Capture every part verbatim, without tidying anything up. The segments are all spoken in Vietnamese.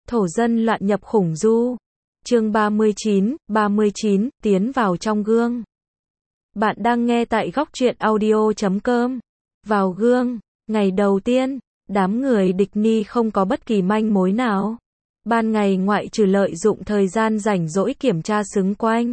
Thổ dân loạn nhập khủng du. Chương ba mươi chín, ba mươi chín, tiến vào trong gương. Bạn đang nghe tại góc truyện audio chấm com. Vào gương, ngày đầu tiên, đám người địch ni không có bất kỳ manh mối nào. Ban ngày ngoại trừ lợi dụng thời gian rảnh rỗi kiểm tra xứng quanh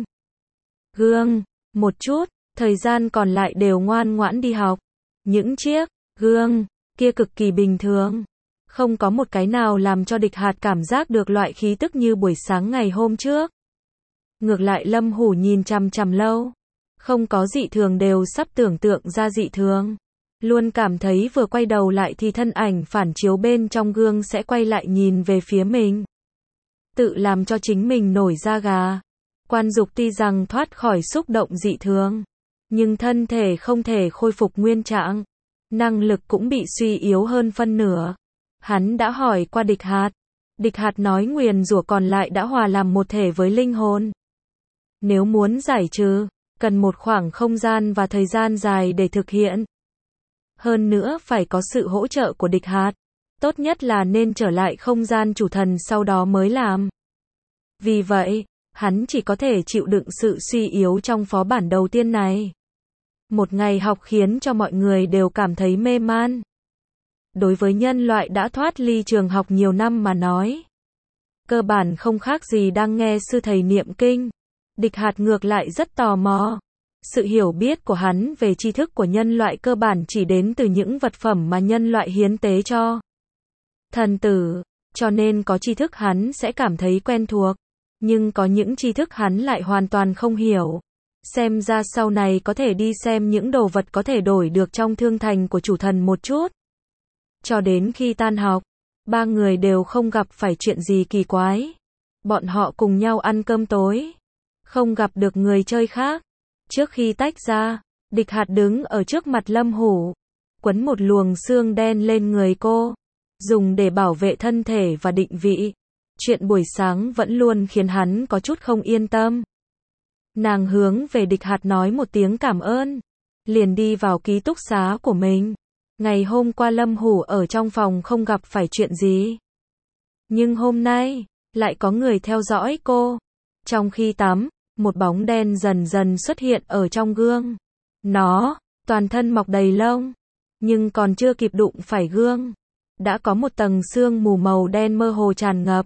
gương một chút, thời gian còn lại đều ngoan ngoãn đi học. Những chiếc gương kia cực kỳ bình thường, không có một cái nào làm cho địch hạt cảm giác được loại khí tức như buổi sáng ngày hôm trước. Ngược lại Lâm Hủ nhìn chằm chằm lâu, không có dị thường đều sắp tưởng tượng ra dị thường. Luôn cảm thấy vừa quay đầu lại thì thân ảnh phản chiếu bên trong gương sẽ quay lại nhìn về phía mình. Tự làm cho chính mình nổi da gà. Quan Dục tuy rằng thoát khỏi xúc động dị thường, nhưng thân thể không thể khôi phục nguyên trạng. Năng lực cũng bị suy yếu hơn phân nửa. Hắn đã hỏi qua địch hạt. Địch hạt nói nguyền rủa còn lại đã hòa làm một thể với linh hồn. Nếu muốn giải trừ, cần một khoảng không gian và thời gian dài để thực hiện. Hơn nữa phải có sự hỗ trợ của địch hạt. Tốt nhất là nên trở lại không gian chủ thần sau đó mới làm. Vì vậy, hắn chỉ có thể chịu đựng sự suy yếu trong phó bản đầu tiên này. Một ngày học khiến cho mọi người đều cảm thấy mê man. Đối với nhân loại đã thoát ly trường học nhiều năm mà nói, cơ bản không khác gì đang nghe sư thầy niệm kinh. Địch hạt ngược lại rất tò mò. Sự hiểu biết của hắn về tri thức của nhân loại cơ bản chỉ đến từ những vật phẩm mà nhân loại hiến tế cho thần tử, cho nên có tri thức hắn sẽ cảm thấy quen thuộc, nhưng có những tri thức hắn lại hoàn toàn không hiểu. Xem ra sau này có thể đi xem những đồ vật có thể đổi được trong thương thành của chủ thần một chút. Cho đến khi tan học, ba người đều không gặp phải chuyện gì kỳ quái. Bọn họ cùng nhau ăn cơm tối, không gặp được người chơi khác. Trước khi tách ra, địch hạt đứng ở trước mặt Lâm Hủ, quấn một luồng xương đen lên người cô, dùng để bảo vệ thân thể và định vị. Chuyện buổi sáng vẫn luôn khiến hắn có chút không yên tâm. Nàng hướng về địch hạt nói một tiếng cảm ơn, liền đi vào ký túc xá của mình. Ngày hôm qua Lâm Hủ ở trong phòng không gặp phải chuyện gì, nhưng hôm nay, lại có người theo dõi cô. Trong khi tắm, một bóng đen dần dần xuất hiện ở trong gương. Nó, toàn thân mọc đầy lông, nhưng còn chưa kịp đụng phải gương, đã có một tầng sương mù màu đen mơ hồ tràn ngập.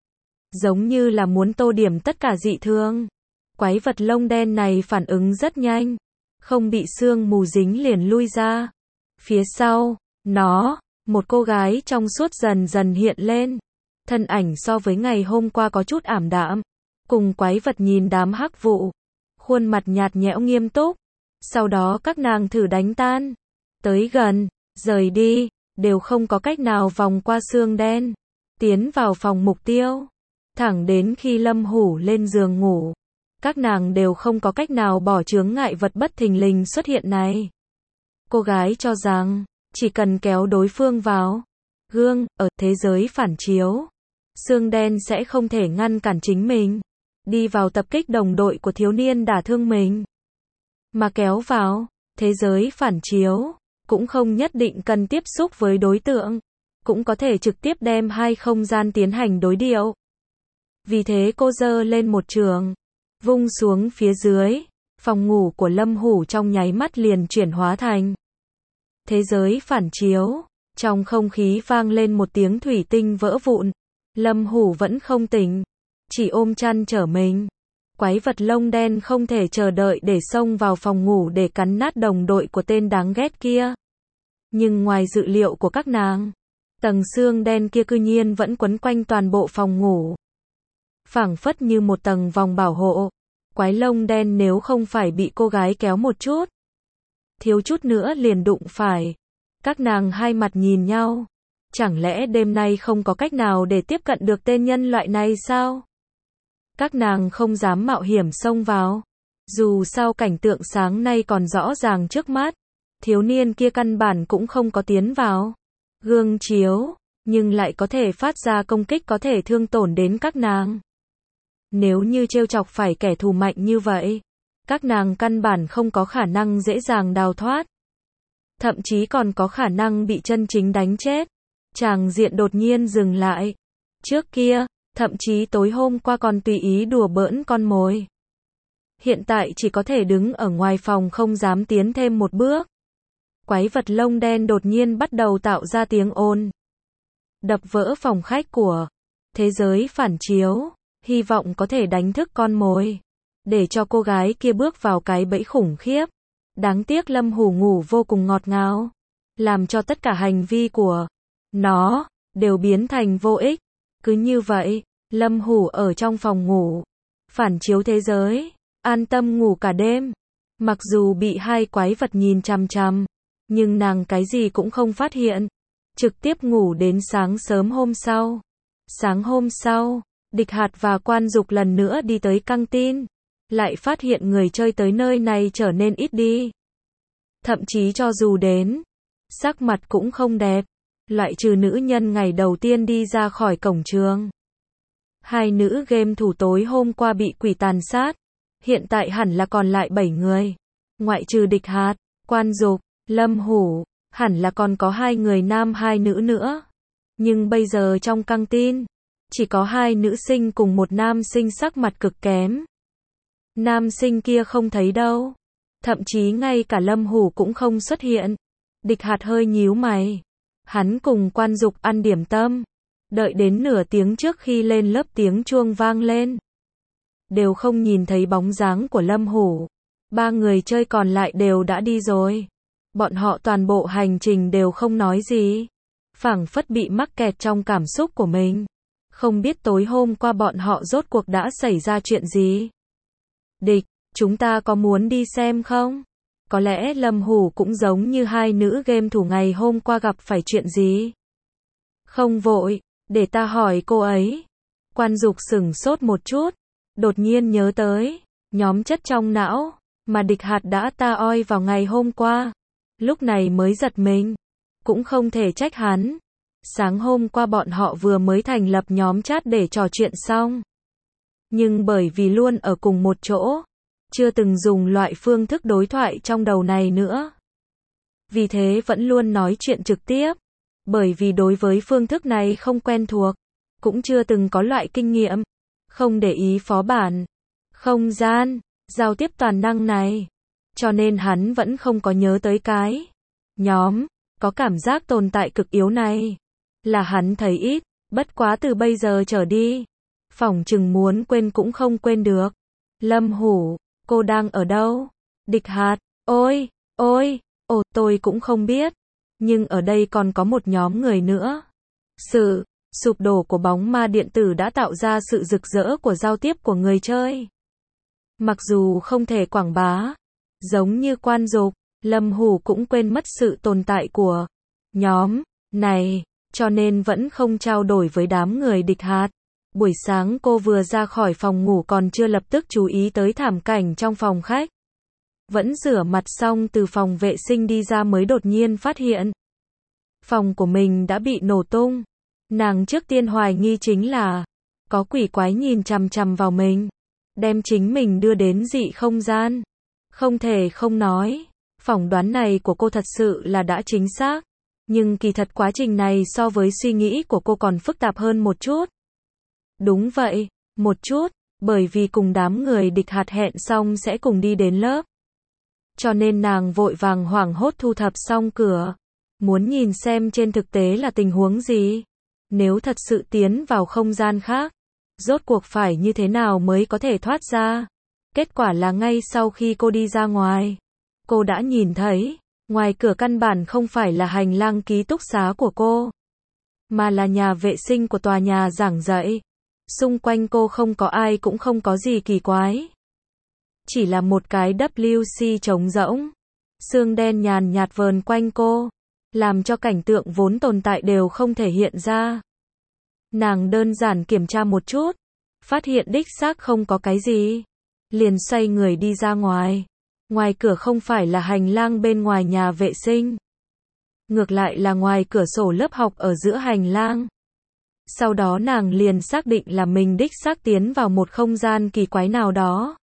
Giống như là muốn tô điểm tất cả dị thường. Quái vật lông đen này phản ứng rất nhanh, không bị sương mù dính liền lui ra. Phía sau, nó, một cô gái trong suốt dần dần hiện lên. Thân ảnh so với ngày hôm qua có chút ảm đạm. Cùng quái vật nhìn đám hắc vụ, khuôn mặt nhạt nhẽo nghiêm túc. Sau đó các nàng thử đánh tan, tới gần, rời đi, đều không có cách nào vòng qua xương đen, tiến vào phòng mục tiêu. Thẳng đến khi Lâm Hủ lên giường ngủ, các nàng đều không có cách nào bỏ chướng ngại vật bất thình lình xuất hiện này. Cô gái cho rằng, chỉ cần kéo đối phương vào gương, ở thế giới phản chiếu, xương đen sẽ không thể ngăn cản chính mình đi vào tập kích đồng đội của thiếu niên đả thương mình. Mà kéo vào thế giới phản chiếu, cũng không nhất định cần tiếp xúc với đối tượng, cũng có thể trực tiếp đem hai không gian tiến hành đối điệu. Vì thế cô giơ lên một trường, vung xuống phía dưới, phòng ngủ của Lâm Hủ trong nháy mắt liền chuyển hóa thành thế giới phản chiếu. Trong không khí vang lên một tiếng thủy tinh vỡ vụn. Lâm Hủ vẫn không tỉnh, chỉ ôm chăn trở mình. Quái vật lông đen không thể chờ đợi để xông vào phòng ngủ để cắn nát đồng đội của tên đáng ghét kia. Nhưng ngoài dự liệu của các nàng, tầng xương đen kia cư nhiên vẫn quấn quanh toàn bộ phòng ngủ, phảng phất như một tầng vòng bảo hộ. Quái lông đen nếu không phải bị cô gái kéo một chút, thiếu chút nữa liền đụng phải. Các nàng hai mặt nhìn nhau. Chẳng lẽ đêm nay không có cách nào để tiếp cận được tên nhân loại này sao? Các nàng không dám mạo hiểm xông vào. Dù sao cảnh tượng sáng nay còn rõ ràng trước mắt. Thiếu niên kia căn bản cũng không có tiến vào gương chiếu, nhưng lại có thể phát ra công kích có thể thương tổn đến các nàng. Nếu như trêu chọc phải kẻ thù mạnh như vậy, các nàng căn bản không có khả năng dễ dàng đào thoát. Thậm chí còn có khả năng bị chân chính đánh chết. Tràng diện đột nhiên dừng lại. Trước kia, thậm chí tối hôm qua còn tùy ý đùa bỡn con mồi. Hiện tại chỉ có thể đứng ở ngoài phòng không dám tiến thêm một bước. Quái vật lông đen đột nhiên bắt đầu tạo ra tiếng ồn. Đập vỡ phòng khách của thế giới phản chiếu, hy vọng có thể đánh thức con mồi. Để cho cô gái kia bước vào cái bẫy khủng khiếp. Đáng tiếc Lâm Hủ ngủ vô cùng ngọt ngào. Làm cho tất cả hành vi của nó đều biến thành vô ích. Cứ như vậy, Lâm Hủ ở trong phòng ngủ, phản chiếu thế giới, an tâm ngủ cả đêm. Mặc dù bị hai quái vật nhìn chằm chằm, nhưng nàng cái gì cũng không phát hiện. Trực tiếp ngủ đến sáng sớm hôm sau. Sáng hôm sau, Địch Hạt và Quan Dục lần nữa đi tới căng tin. Lại phát hiện người chơi tới nơi này trở nên ít đi. Thậm chí cho dù đến, sắc mặt cũng không đẹp. Loại trừ nữ nhân ngày đầu tiên đi ra khỏi cổng trường. Hai nữ game thủ tối hôm qua bị quỷ tàn sát. Hiện tại hẳn là còn lại bảy người. Ngoại trừ Địch Hạt, Quan Dục, Lâm Hủ, hẳn là còn có hai người nam hai nữ nữa. Nhưng bây giờ trong căng tin, chỉ có hai nữ sinh cùng một nam sinh sắc mặt cực kém. Nam sinh kia không thấy đâu. Thậm chí ngay cả Lâm Hủ cũng không xuất hiện. Địch Hạt hơi nhíu mày. Hắn cùng Quan Dục ăn điểm tâm. Đợi đến nửa tiếng trước khi lên lớp tiếng chuông vang lên. Đều không nhìn thấy bóng dáng của Lâm Hủ. Ba người chơi còn lại đều đã đi rồi. Bọn họ toàn bộ hành trình đều không nói gì. Phảng phất bị mắc kẹt trong cảm xúc của mình. Không biết tối hôm qua bọn họ rốt cuộc đã xảy ra chuyện gì. Địch, chúng ta có muốn đi xem không? Có lẽ Lâm Hủ cũng giống như hai nữ game thủ ngày hôm qua gặp phải chuyện gì. Không vội, để ta hỏi cô ấy. Quan Dục sửng sốt một chút. Đột nhiên nhớ tới nhóm chất trong não mà Địch Hạt đã ta oi vào ngày hôm qua. Lúc này mới giật mình. Cũng không thể trách hắn. Sáng hôm qua bọn họ vừa mới thành lập nhóm chat để trò chuyện xong. Nhưng bởi vì luôn ở cùng một chỗ, chưa từng dùng loại phương thức đối thoại trong đầu này nữa. Vì thế vẫn luôn nói chuyện trực tiếp. Bởi vì đối với phương thức này không quen thuộc, cũng chưa từng có loại kinh nghiệm, không để ý phó bản, không gian, giao tiếp toàn năng này. Cho nên hắn vẫn không có nhớ tới cái nhóm, có cảm giác tồn tại cực yếu này. Là hắn thấy ít, bất quá từ bây giờ trở đi. Phỏng chừng muốn quên cũng không quên được. Lâm Hủ, cô đang ở đâu? Địch Hạt, ôi, ôi, ồ tôi cũng không biết. Nhưng ở đây còn có một nhóm người nữa. Sự sụp đổ của bóng ma điện tử đã tạo ra sự rực rỡ của giao tiếp của người chơi. Mặc dù không thể quảng bá, giống như Quan Dục, Lâm Hủ cũng quên mất sự tồn tại của nhóm này, cho nên vẫn không trao đổi với đám người Địch Hạt. Buổi sáng cô vừa ra khỏi phòng ngủ còn chưa lập tức chú ý tới thảm cảnh trong phòng khách. Vẫn rửa mặt xong từ phòng vệ sinh đi ra mới đột nhiên phát hiện. Phòng của mình đã bị nổ tung. Nàng trước tiên hoài nghi chính là có quỷ quái nhìn chằm chằm vào mình. Đem chính mình đưa đến dị không gian. Không thể không nói. Phỏng đoán này của cô thật sự là đã chính xác. Nhưng kỳ thật quá trình này so với suy nghĩ của cô còn phức tạp hơn một chút. Đúng vậy, một chút, bởi vì cùng đám người Địch Hạt hẹn xong sẽ cùng đi đến lớp. Cho nên nàng vội vàng hoảng hốt thu thập xong cửa. Muốn nhìn xem trên thực tế là tình huống gì. Nếu thật sự tiến vào không gian khác, rốt cuộc phải như thế nào mới có thể thoát ra. Kết quả là ngay sau khi cô đi ra ngoài, cô đã nhìn thấy, ngoài cửa căn bản không phải là hành lang ký túc xá của cô, mà là nhà vệ sinh của tòa nhà giảng dạy. Xung quanh cô không có ai cũng không có gì kỳ quái. Chỉ là một cái vê xê trống rỗng. Sương đen nhàn nhạt vờn quanh cô, làm cho cảnh tượng vốn tồn tại đều không thể hiện ra. Nàng đơn giản kiểm tra một chút, phát hiện đích xác không có cái gì. Liền xoay người đi ra ngoài. Ngoài cửa không phải là hành lang bên ngoài nhà vệ sinh. Ngược lại là ngoài cửa sổ lớp học ở giữa hành lang. Sau đó nàng liền xác định là mình đích xác tiến vào một không gian kỳ quái nào đó.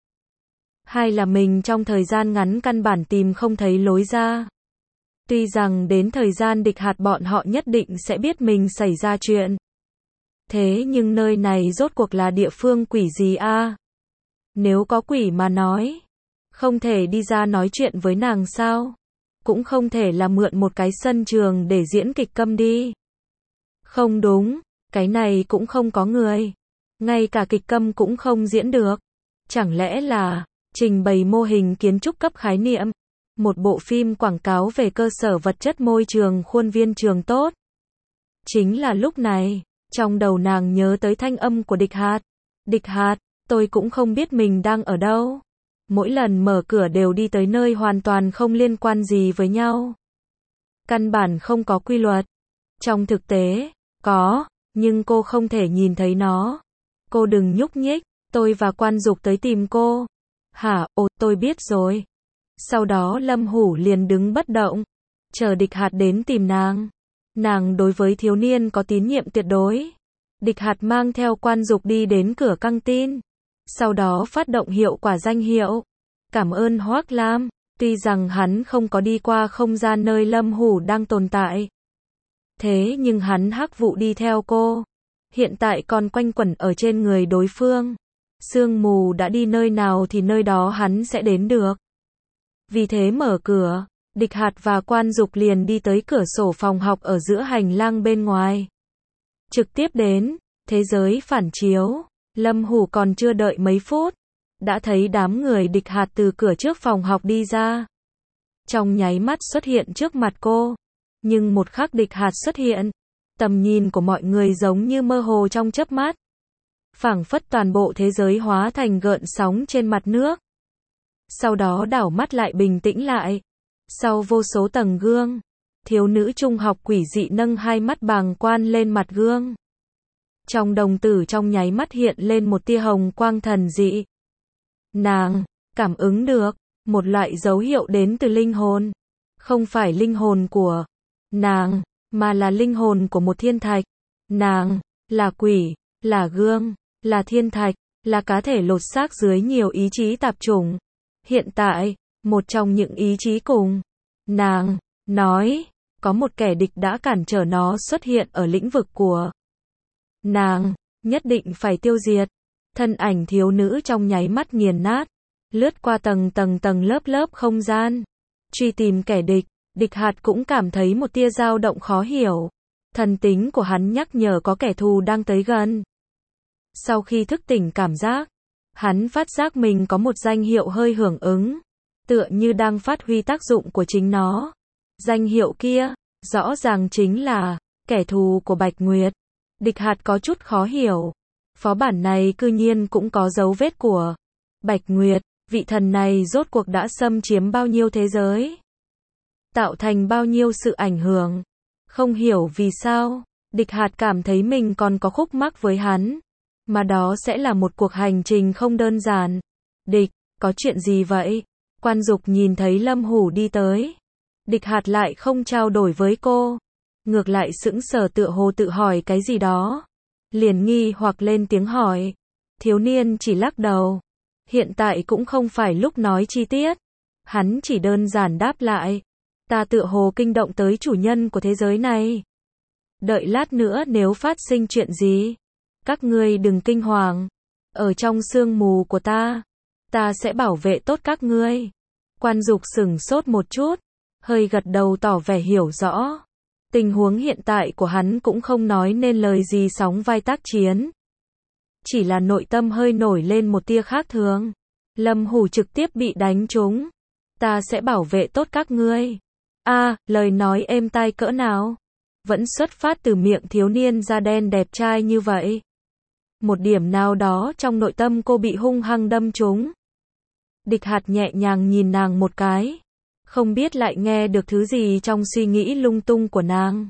Hay là mình trong thời gian ngắn căn bản tìm không thấy lối ra. Tuy rằng đến thời gian Địch Hạt bọn họ nhất định sẽ biết mình xảy ra chuyện. Thế nhưng nơi này rốt cuộc là địa phương quỷ gì a? Nếu có quỷ mà nói, không thể đi ra nói chuyện với nàng sao? Cũng không thể là mượn một cái sân trường để diễn kịch câm đi. Không đúng, cái này cũng không có người. Ngay cả kịch câm cũng không diễn được. Chẳng lẽ là trình bày mô hình kiến trúc cấp khái niệm, một bộ phim quảng cáo về cơ sở vật chất môi trường khuôn viên trường tốt. Chính là lúc này, trong đầu nàng nhớ tới thanh âm của Địch Hạt. Địch Hạt, tôi cũng không biết mình đang ở đâu. Mỗi lần mở cửa đều đi tới nơi hoàn toàn không liên quan gì với nhau. Căn bản không có quy luật. Trong thực tế, có, nhưng cô không thể nhìn thấy nó. Cô đừng nhúc nhích, tôi và Quan Dục tới tìm cô. Hả, ồ, tôi biết rồi. Sau đó Lâm Hủ liền đứng bất động, chờ Địch Hạt đến tìm nàng. Nàng đối với thiếu niên có tín nhiệm tuyệt đối. Địch Hạt mang theo Quan Dục đi đến cửa căng tin. Sau đó phát động hiệu quả danh hiệu. Cảm ơn Hoác Lam, tuy rằng hắn không có đi qua không gian nơi Lâm Hủ đang tồn tại. Thế nhưng hắn hắc vụ đi theo cô. Hiện tại còn quanh quẩn ở trên người đối phương. Sương mù đã đi nơi nào thì nơi đó hắn sẽ đến được. Vì thế mở cửa, Địch Hạt và Quan Dục liền đi tới cửa sổ phòng học ở giữa hành lang bên ngoài. Trực tiếp đến, thế giới phản chiếu. Lâm Hủ còn chưa đợi mấy phút, đã thấy đám người Địch Hạt từ cửa trước phòng học đi ra. Trong nháy mắt xuất hiện trước mặt cô. Nhưng một khắc Địch Hạt xuất hiện, tầm nhìn của mọi người giống như mơ hồ trong chớp mắt. Phảng phất toàn bộ thế giới hóa thành gợn sóng trên mặt nước. Sau đó đảo mắt lại bình tĩnh lại. Sau vô số tầng gương, thiếu nữ trung học quỷ dị nâng hai mắt bàng quan lên mặt gương. Trong đồng tử trong nháy mắt hiện lên một tia hồng quang thần dị. Nàng cảm ứng được một loại dấu hiệu đến từ linh hồn. Không phải linh hồn của nàng, mà là linh hồn của một thiên thạch. Nàng là quỷ, là gương, là thiên thạch, là cá thể lột xác dưới nhiều ý chí tạp chủng. Hiện tại, một trong những ý chí cùng nàng nói, có một kẻ địch đã cản trở nó xuất hiện ở lĩnh vực của nàng, nhất định phải tiêu diệt. Thân ảnh thiếu nữ trong nháy mắt nghiền nát, lướt qua tầng tầng tầng lớp lớp không gian, truy tìm kẻ địch. Địch Hạt cũng cảm thấy một tia dao động khó hiểu. Thần tính của hắn nhắc nhở có kẻ thù đang tới gần. Sau khi thức tỉnh cảm giác, hắn phát giác mình có một danh hiệu hơi hưởng ứng, tựa như đang phát huy tác dụng của chính nó. Danh hiệu kia, rõ ràng chính là kẻ thù của Bạch Nguyệt. Địch Hạt có chút khó hiểu. Phó bản này cư nhiên cũng có dấu vết của Bạch Nguyệt. Vị thần này rốt cuộc đã xâm chiếm bao nhiêu thế giới, tạo thành bao nhiêu sự ảnh hưởng. Không hiểu vì sao, Địch Hạt cảm thấy mình còn có khúc mắc với hắn. Mà đó sẽ là một cuộc hành trình không đơn giản. Địch, có chuyện gì vậy? Quan Dục nhìn thấy Lâm Hủ đi tới. Địch Hạt lại không trao đổi với cô. Ngược lại sững sờ tựa hồ tự hỏi cái gì đó. Liền nghi hoặc lên tiếng hỏi. Thiếu niên chỉ lắc đầu. Hiện tại cũng không phải lúc nói chi tiết. Hắn chỉ đơn giản đáp lại. Ta tựa hồ kinh động tới chủ nhân của thế giới này. Đợi lát nữa nếu phát sinh chuyện gì, các ngươi đừng kinh hoàng. Ở trong sương mù của ta, ta sẽ bảo vệ tốt các ngươi. Quan Dục sửng sốt một chút, hơi gật đầu tỏ vẻ hiểu rõ. Tình huống hiện tại của hắn cũng không nói nên lời gì sóng vai tác chiến. Chỉ là nội tâm hơi nổi lên một tia khác thường. Lâm Hủ trực tiếp bị đánh trúng. Ta sẽ bảo vệ tốt các ngươi. A, à, lời nói êm tai cỡ nào? Vẫn xuất phát từ miệng thiếu niên da đen đẹp trai như vậy. Một điểm nào đó trong nội tâm cô bị hung hăng đâm trúng. Địch Hạt nhẹ nhàng nhìn nàng một cái. Không biết lại nghe được thứ gì trong suy nghĩ lung tung của nàng.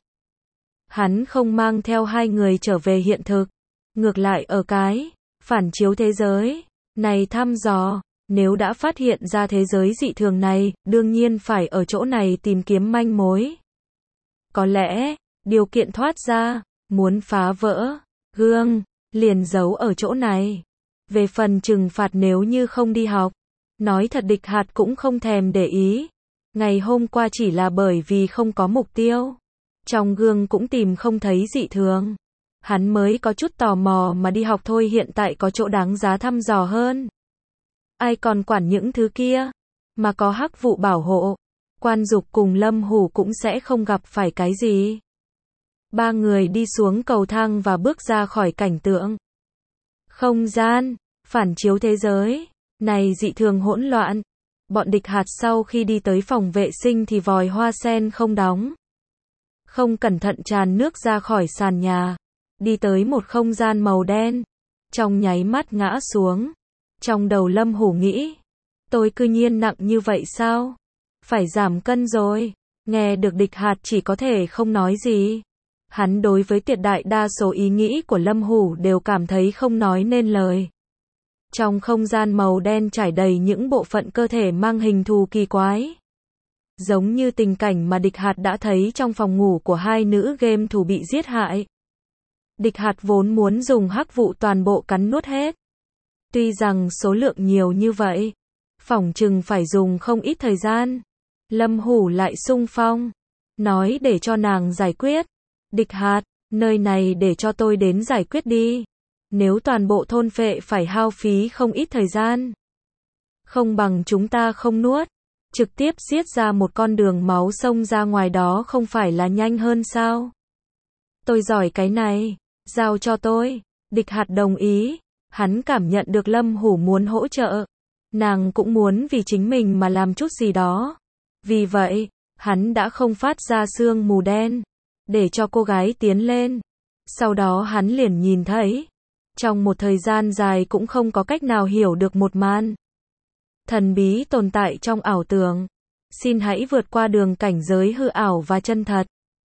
Hắn không mang theo hai người trở về hiện thực. Ngược lại ở cái phản chiếu thế giới này thăm dò. Nếu đã phát hiện ra thế giới dị thường này, đương nhiên phải ở chỗ này tìm kiếm manh mối. Có lẽ, điều kiện thoát ra, muốn phá vỡ gương, liền giấu ở chỗ này. Về phần trừng phạt nếu như không đi học, nói thật Địch Hạt cũng không thèm để ý. Ngày hôm qua chỉ là bởi vì không có mục tiêu. Trong gương cũng tìm không thấy dị thường. Hắn mới có chút tò mò mà đi học thôi, hiện tại có chỗ đáng giá thăm dò hơn. Ai còn quản những thứ kia, mà có hắc vụ bảo hộ, Quan Dục cùng Lâm Hủ cũng sẽ không gặp phải cái gì. Ba người đi xuống cầu thang và bước ra khỏi cảnh tượng không gian phản chiếu thế giới này dị thường hỗn loạn. Bọn địch hạt sau khi đi tới phòng vệ sinh thì vòi hoa sen không đóng, không cẩn thận tràn nước ra khỏi sàn nhà, đi tới một không gian màu đen, trong nháy mắt ngã xuống. Trong đầu Lâm Hủ nghĩ, tôi cư nhiên nặng như vậy sao? Phải giảm cân rồi. Nghe được địch hạt chỉ có thể không nói gì. Hắn đối với tuyệt đại đa số ý nghĩ của Lâm Hủ đều cảm thấy không nói nên lời. Trong không gian màu đen trải đầy những bộ phận cơ thể mang hình thù kỳ quái. Giống như tình cảnh mà địch hạt đã thấy trong phòng ngủ của hai nữ game thủ bị giết hại. Địch hạt vốn muốn dùng hắc vụ toàn bộ cắn nuốt hết. Tuy rằng số lượng nhiều như vậy, phỏng chừng phải dùng không ít thời gian. Lâm Hủ lại xung phong, nói để cho nàng giải quyết. Địch hạt, nơi này để cho tôi đến giải quyết đi. Nếu toàn bộ thôn phệ phải hao phí không ít thời gian. Không bằng chúng ta không nuốt, trực tiếp giết ra một con đường máu xông ra ngoài đó không phải là nhanh hơn sao? Tôi giỏi cái này, giao cho tôi. Địch hạt đồng ý, hắn cảm nhận được Lâm Hủ muốn hỗ trợ. Nàng cũng muốn vì chính mình mà làm chút gì đó. Vì vậy, hắn đã không phát ra sương mù đen, để cho cô gái tiến lên. Sau đó hắn liền nhìn thấy, trong một thời gian dài cũng không có cách nào hiểu được một màn thần bí tồn tại trong ảo tưởng. Xin hãy vượt qua đường cảnh giới hư ảo và chân thật.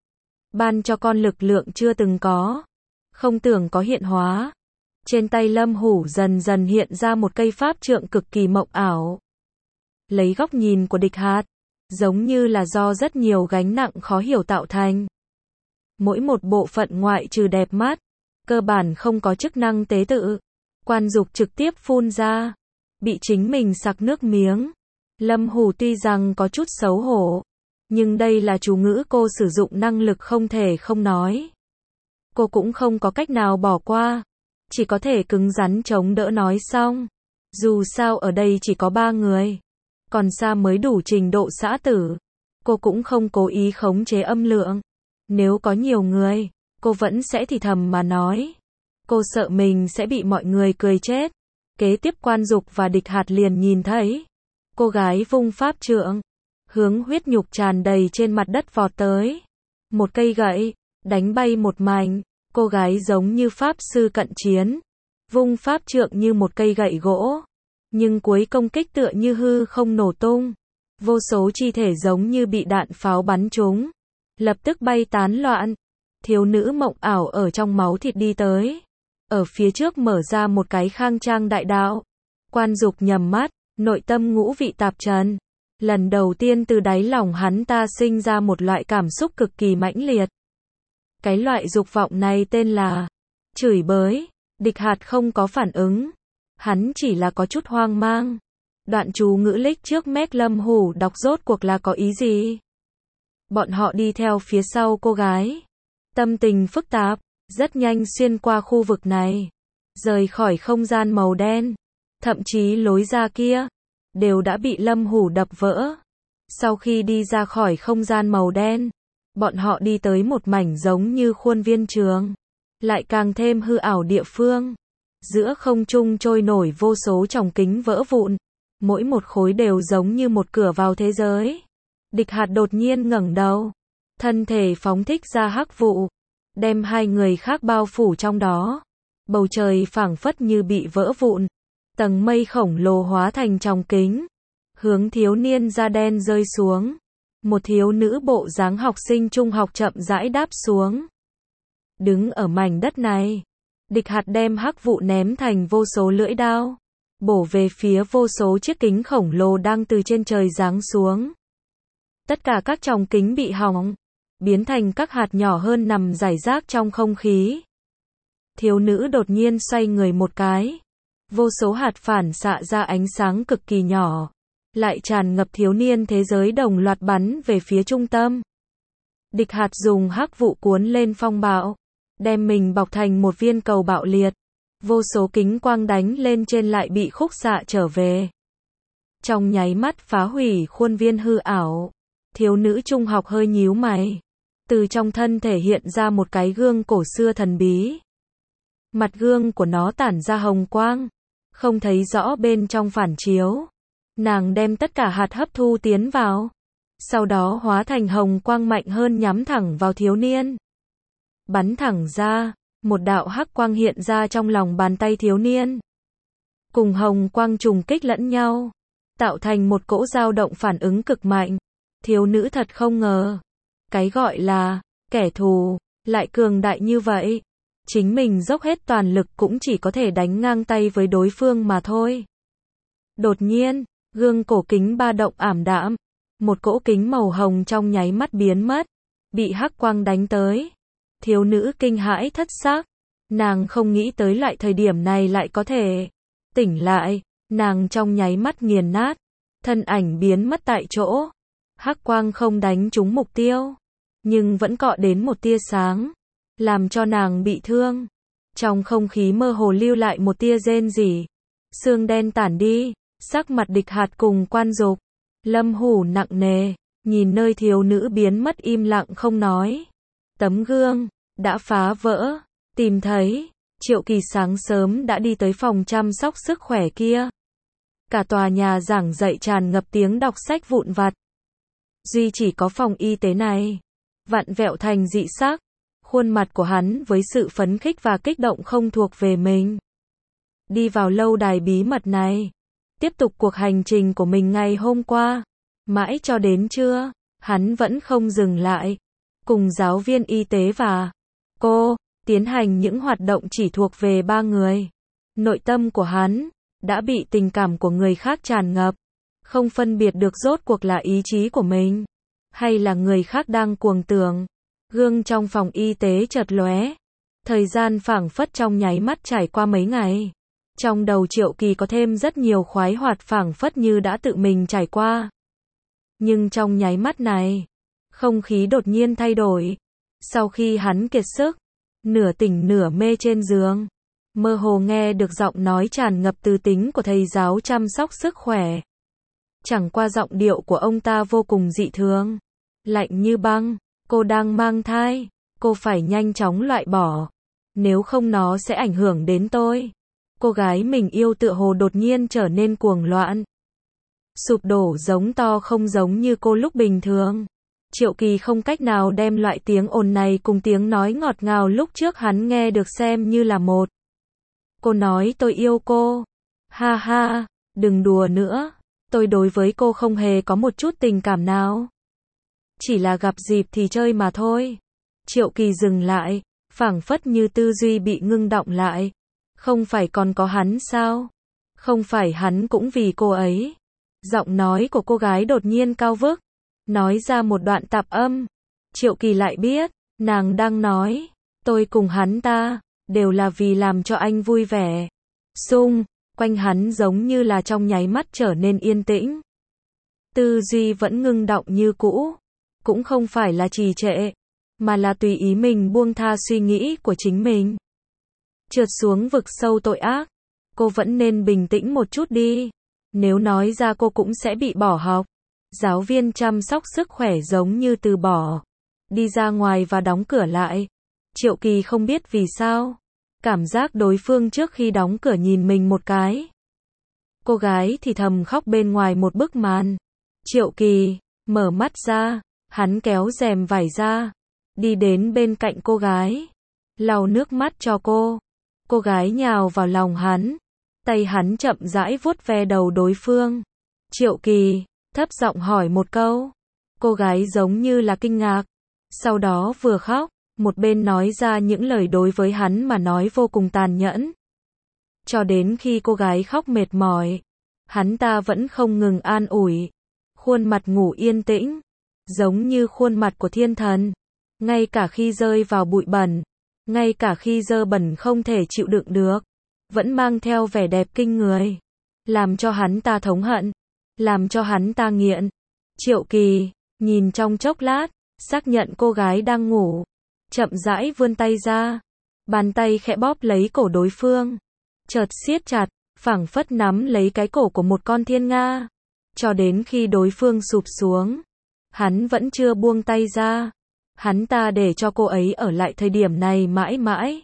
Ban cho con lực lượng chưa từng có, không tưởng có hiện hóa. Trên tay Lâm Hủ dần dần hiện ra một cây pháp trượng cực kỳ mộng ảo. Lấy góc nhìn của địch hạt, giống như là do rất nhiều gánh nặng khó hiểu tạo thành. Mỗi một bộ phận ngoại trừ đẹp mắt, cơ bản không có chức năng tế tự. Quan Dục trực tiếp phun ra, bị chính mình sặc nước miếng. Lâm Hủ tuy rằng có chút xấu hổ, nhưng đây là chú ngữ cô sử dụng năng lực không thể không nói. Cô cũng không có cách nào bỏ qua, chỉ có thể cứng rắn chống đỡ nói xong. Dù sao ở đây chỉ có ba người, còn xa mới đủ trình độ xã tử. Cô cũng không cố ý khống chế âm lượng. Nếu có nhiều người, cô vẫn sẽ thì thầm mà nói. Cô sợ mình sẽ bị mọi người cười chết. Kế tiếp Quan Dục và địch hạt liền nhìn thấy. Cô gái vung pháp trượng, hướng huyết nhục tràn đầy trên mặt đất vọt tới. Một cây gậy, đánh bay một mảnh. Cô gái giống như pháp sư cận chiến, vung pháp trượng như một cây gậy gỗ. Nhưng cuối công kích tựa như hư không nổ tung. Vô số chi thể giống như bị đạn pháo bắn trúng, lập tức bay tán loạn. Thiếu nữ mộng ảo ở trong máu thịt đi tới. Ở phía trước mở ra một cái khang trang đại đạo. Quan Dục nhầm mắt, nội tâm ngũ vị tạp trần. Lần đầu tiên từ đáy lòng hắn ta sinh ra một loại cảm xúc cực kỳ mãnh liệt. Cái loại dục vọng này tên là chửi bới. Địch hạt không có phản ứng. Hắn chỉ là có chút hoang mang. Đoạn chú ngữ lích trước mép Lâm Hủ đọc rốt cuộc là có ý gì? Bọn họ đi theo phía sau cô gái. Tâm tình phức tạp, rất nhanh xuyên qua khu vực này. Rời khỏi không gian màu đen. Thậm chí lối ra kia, đều đã bị Lâm Hủ đập vỡ. Sau khi đi ra khỏi không gian màu đen, bọn họ đi tới một mảnh giống như khuôn viên trường. Lại càng thêm hư ảo địa phương. Giữa không trung trôi nổi vô số tròng kính vỡ vụn. Mỗi một khối đều giống như một cửa vào thế giới. Địch hạt đột nhiên ngẩng đầu. Thân thể phóng thích ra hắc vụ. Đem hai người khác bao phủ trong đó. Bầu trời phảng phất như bị vỡ vụn. Tầng mây khổng lồ hóa thành tròng kính. Hướng thiếu niên da đen rơi xuống. Một thiếu nữ bộ dáng học sinh trung học chậm rãi đáp xuống. Đứng ở mảnh đất này, địch hạt đem hắc vụ ném thành vô số lưỡi đao, bổ về phía vô số chiếc kính khổng lồ đang từ trên trời giáng xuống. Tất cả các tròng kính bị hỏng, biến thành các hạt nhỏ hơn nằm rải rác trong không khí. Thiếu nữ đột nhiên xoay người một cái. Vô số hạt phản xạ ra ánh sáng cực kỳ nhỏ, lại tràn ngập thiếu niên thế giới đồng loạt bắn về phía trung tâm. Địch hạt dùng hắc vụ cuốn lên phong bạo, đem mình bọc thành một viên cầu bạo liệt. Vô số kính quang đánh lên trên lại bị khúc xạ trở về. Trong nháy mắt phá hủy khuôn viên hư ảo. Thiếu nữ trung học hơi nhíu mày. Từ trong thân thể hiện ra một cái gương cổ xưa thần bí. Mặt gương của nó tản ra hồng quang. Không thấy rõ bên trong phản chiếu. Nàng đem tất cả hạt hấp thu tiến vào. Sau đó hóa thành hồng quang mạnh hơn nhắm thẳng vào thiếu niên. Bắn thẳng ra, một đạo hắc quang hiện ra trong lòng bàn tay thiếu niên. Cùng hồng quang trùng kích lẫn nhau. Tạo thành một cỗ dao động phản ứng cực mạnh. Thiếu nữ thật không ngờ. Cái gọi là, kẻ thù, lại cường đại như vậy. Chính mình dốc hết toàn lực cũng chỉ có thể đánh ngang tay với đối phương mà thôi. Đột nhiên, gương cổ kính ba động ảm đạm. Một cỗ kính màu hồng trong nháy mắt biến mất. Bị hắc quang đánh tới. Thiếu nữ kinh hãi thất xác. Nàng không nghĩ tới lại thời điểm này lại có thể tỉnh lại. Nàng trong nháy mắt nghiền nát. Thân ảnh biến mất tại chỗ. Hắc quang không đánh trúng mục tiêu. Nhưng vẫn cọ đến một tia sáng. Làm cho nàng bị thương. Trong không khí mơ hồ lưu lại một tia rên rỉ. Xương đen tản đi. Sắc mặt địch hạt cùng quan dục. Lâm Hủ nặng nề. Nhìn nơi thiếu nữ biến mất im lặng không nói. Tấm gương đã phá vỡ. Tìm thấy. Triệu Kỳ sáng sớm đã đi tới phòng chăm sóc sức khỏe kia. Cả tòa nhà giảng dạy tràn ngập tiếng đọc sách vụn vặt. Duy chỉ có phòng y tế này. Vặn vẹo thành dị sắc. Khuôn mặt của hắn với sự phấn khích và kích động không thuộc về mình. Đi vào lâu đài bí mật này. Tiếp tục cuộc hành trình của mình ngày hôm qua. Mãi cho đến trưa, hắn vẫn không dừng lại. Cùng giáo viên y tế và cô, tiến hành những hoạt động chỉ thuộc về ba người. Nội tâm của hắn đã bị tình cảm của người khác tràn ngập. Không phân biệt được rốt cuộc là ý chí của mình. Hay là người khác đang cuồng tưởng. Gương trong phòng y tế chợt lóe. Thời gian phảng phất trong nháy mắt trải qua mấy ngày. Trong đầu Triệu Kỳ có thêm rất nhiều khoái hoạt phảng phất như đã tự mình trải qua. Nhưng trong nháy mắt này, không khí đột nhiên thay đổi. Sau khi hắn kiệt sức, nửa tỉnh nửa mê trên giường, mơ hồ nghe được giọng nói tràn ngập từ tính của thầy giáo chăm sóc sức khỏe. Chẳng qua giọng điệu của ông ta vô cùng dị thường, lạnh như băng. Cô đang mang thai, cô phải nhanh chóng loại bỏ. Nếu không nó sẽ ảnh hưởng đến tôi. Cô gái mình yêu tựa hồ đột nhiên trở nên cuồng loạn. Sụp đổ giống to không giống như cô lúc bình thường. Triệu Kỳ không cách nào đem loại tiếng ồn này cùng tiếng nói ngọt ngào lúc trước hắn nghe được xem như là một. Cô nói tôi yêu cô. Ha ha, đừng đùa nữa. Tôi đối với cô không hề có một chút tình cảm nào. Chỉ là gặp dịp thì chơi mà thôi. Triệu Kỳ dừng lại, phảng phất như tư duy bị ngưng đọng lại. Không phải còn có hắn sao? Không phải hắn cũng vì cô ấy. Giọng nói của cô gái đột nhiên cao vức, nói ra một đoạn tạp âm. Triệu Kỳ lại biết, nàng đang nói, tôi cùng hắn ta, đều là vì làm cho anh vui vẻ. Xung quanh hắn giống như là trong nháy mắt trở nên yên tĩnh. Tư duy vẫn ngưng đọng như cũ. Cũng không phải là trì trệ, mà là tùy ý mình buông tha suy nghĩ của chính mình. Trượt xuống vực sâu tội ác. Cô vẫn nên bình tĩnh một chút đi. Nếu nói ra cô cũng sẽ bị bỏ học. Giáo viên chăm sóc sức khỏe giống như từ bỏ. Đi ra ngoài và đóng cửa lại. Triệu Kỳ không biết vì sao. Cảm giác đối phương trước khi đóng cửa nhìn mình một cái. Cô gái thì thầm khóc bên ngoài một bức màn. Triệu Kỳ mở mắt ra. Hắn kéo rèm vải ra. Đi đến bên cạnh cô gái. Lau nước mắt cho cô. Cô gái nhào vào lòng hắn. Tay hắn chậm rãi vuốt ve đầu đối phương. Triệu Kỳ thấp giọng hỏi một câu. Cô gái giống như là kinh ngạc. Sau đó vừa khóc, một bên nói ra những lời đối với hắn mà nói vô cùng tàn nhẫn. Cho đến khi cô gái khóc mệt mỏi, hắn ta vẫn không ngừng an ủi. Khuôn mặt ngủ yên tĩnh, giống như khuôn mặt của thiên thần. Ngay cả khi rơi vào bụi bẩn, ngay cả khi dơ bẩn không thể chịu đựng được, vẫn mang theo vẻ đẹp kinh người. Làm cho hắn ta thống hận, làm cho hắn ta nghiện. Triệu Kỳ nhìn trong chốc lát, xác nhận cô gái đang ngủ. chậm rãi vươn tay ra. Bàn tay khẽ bóp lấy cổ đối phương. Chợt siết chặt, phảng phất nắm lấy cái cổ của một con thiên nga. Cho đến khi đối phương sụp xuống. Hắn vẫn chưa buông tay ra. Hắn ta để cho cô ấy ở lại thời điểm này mãi mãi.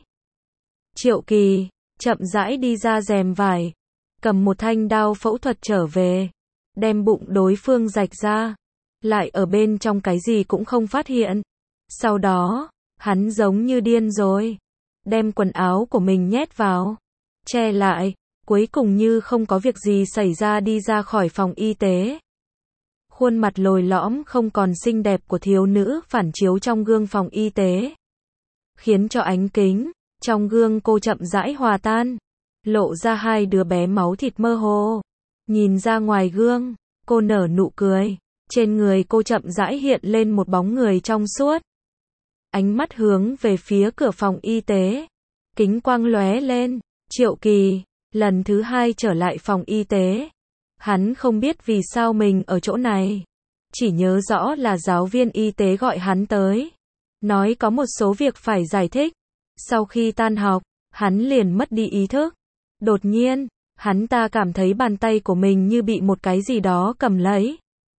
Triệu Kỳ, chậm rãi đi ra rèm vải. Cầm một thanh đao phẫu thuật trở về. Đem bụng đối phương rạch ra. Lại ở bên trong cái gì cũng không phát hiện. Sau đó, hắn giống như điên rồi. Đem quần áo của mình nhét vào. Che lại. Cuối cùng như không có việc gì xảy ra đi ra khỏi phòng y tế. Khuôn mặt lồi lõm không còn xinh đẹp của thiếu nữ phản chiếu trong gương phòng y tế. Khiến cho ánh kính, trong gương cô chậm rãi hòa tan. Lộ ra hai đứa bé máu thịt mơ hồ. Nhìn ra ngoài gương, cô nở nụ cười. Trên người cô chậm rãi hiện lên một bóng người trong suốt. Ánh mắt hướng về phía cửa phòng y tế. Kính quang lóe lên. Triệu Kỳ, lần thứ hai trở lại phòng y tế. Hắn không biết vì sao mình ở chỗ này. Chỉ nhớ rõ là giáo viên y tế gọi hắn tới. Nói có một số việc phải giải thích. Sau khi tan học, hắn liền mất đi ý thức. Đột nhiên, hắn ta cảm thấy bàn tay của mình như bị một cái gì đó cầm lấy.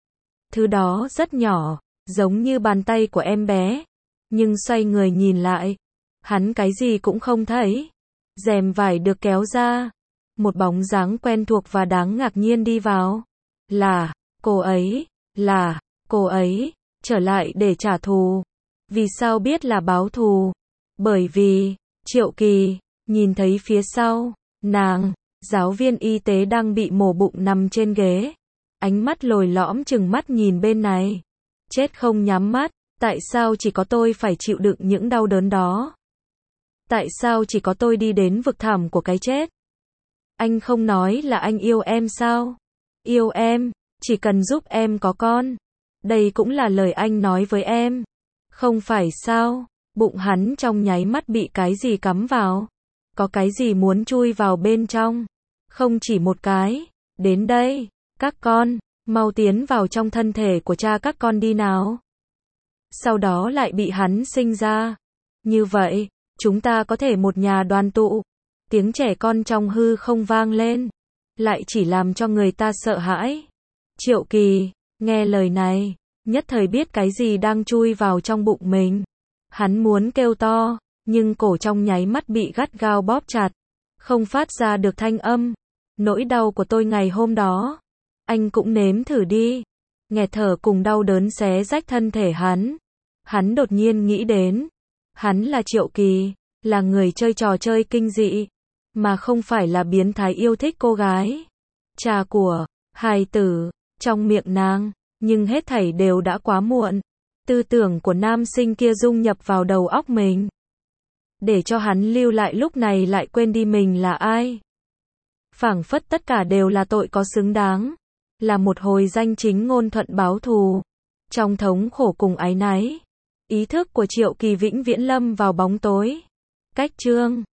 Thứ đó rất nhỏ, giống như bàn tay của em bé. Nhưng xoay người nhìn lại, hắn cái gì cũng không thấy. Rèm vải được kéo ra. Một bóng dáng quen thuộc và đáng ngạc nhiên đi vào. Là, cô ấy, là, cô ấy, trở lại để trả thù. Vì sao biết là báo thù? Bởi vì, Triệu Kỳ, nhìn thấy phía sau, nàng, giáo viên y tế đang bị mổ bụng nằm trên ghế. Ánh mắt lồi lõm chừng mắt nhìn bên này. Chết không nhắm mắt, tại sao chỉ có tôi phải chịu đựng những đau đớn đó? Tại sao chỉ có tôi đi đến vực thẳm của cái chết? Anh không nói là anh yêu em sao? Yêu em, chỉ cần giúp em có con. Đây cũng là lời anh nói với em. Không phải sao? Bụng hắn trong nháy mắt bị cái gì cắm vào. Có cái gì muốn chui vào bên trong. Không chỉ một cái. Đến đây, các con, mau tiến vào trong thân thể của cha các con đi nào. Sau đó lại bị hắn sinh ra. Như vậy, chúng ta có thể một nhà đoàn tụ. Tiếng trẻ con trong hư không vang lên. Lại chỉ làm cho người ta sợ hãi. Triệu Kỳ, nghe lời này, nhất thời biết cái gì đang chui vào trong bụng mình. Hắn muốn kêu to, nhưng cổ trong nháy mắt bị gắt gao bóp chặt. Không phát ra được thanh âm. Nỗi đau của tôi ngày hôm đó. Anh cũng nếm thử đi. Nghẹt thở cùng đau đớn xé rách thân thể hắn. Hắn đột nhiên nghĩ đến. Hắn là Triệu Kỳ, là người chơi trò chơi kinh dị. Mà không phải là biến thái yêu thích cô gái. Cha của, hài tử, trong miệng nàng. Nhưng hết thảy đều đã quá muộn. Tư tưởng của nam sinh kia dung nhập vào đầu óc mình. Để cho hắn lưu lại lúc này lại quên đi mình là ai. Phảng phất tất cả đều là tội có xứng đáng. Là một hồi danh chính ngôn thuận báo thù. Trong thống khổ cùng áy náy. Ý thức của Triệu Kỳ vĩnh viễn lâm vào bóng tối. Cách chương